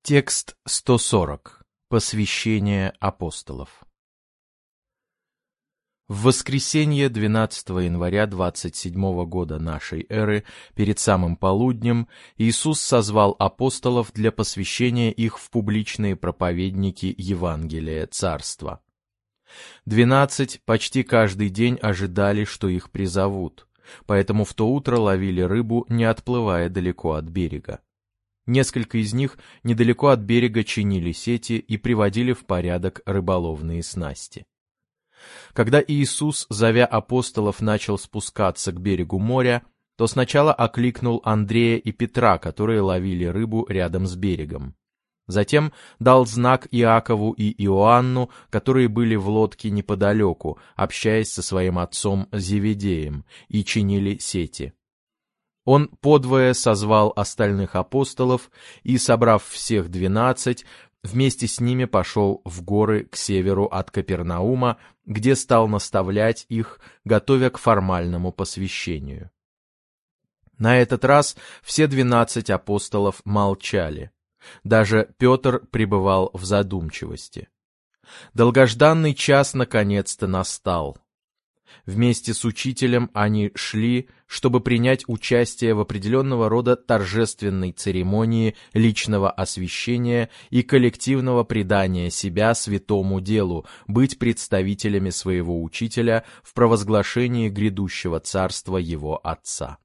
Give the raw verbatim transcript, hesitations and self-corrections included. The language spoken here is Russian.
Текст сто сорок. Посвящение апостолов. В воскресенье двенадцатого января двадцать седьмого года нашей эры, перед самым полуднем, Иисус созвал апостолов для посвящения их в публичные проповедники Евангелия Царства. Двенадцать почти каждый день ожидали, что их призовут, поэтому в то утро ловили рыбу, не отплывая далеко от берега. Несколько из них недалеко от берега чинили сети и приводили в порядок рыболовные снасти. Когда Иисус, зовя апостолов, начал спускаться к берегу моря, то сначала окликнул Андрея и Петра, которые ловили рыбу рядом с берегом. Затем дал знак Иакову и Иоанну, которые были в лодке неподалеку, общаясь со своим отцом Зеведеем, и чинили сети. Он подвое созвал остальных апостолов и, собрав всех двенадцать, вместе с ними пошел в горы к северу от Капернаума, где стал наставлять их, готовя к формальному посвящению. На этот раз все двенадцать апостолов молчали. Даже Петр пребывал в задумчивости. Долгожданный час наконец-то настал. Вместе с учителем они шли, чтобы принять участие в определенного рода торжественной церемонии личного освящения и коллективного предания себя святому делу, быть представителями своего учителя в провозглашении грядущего царства его Отца.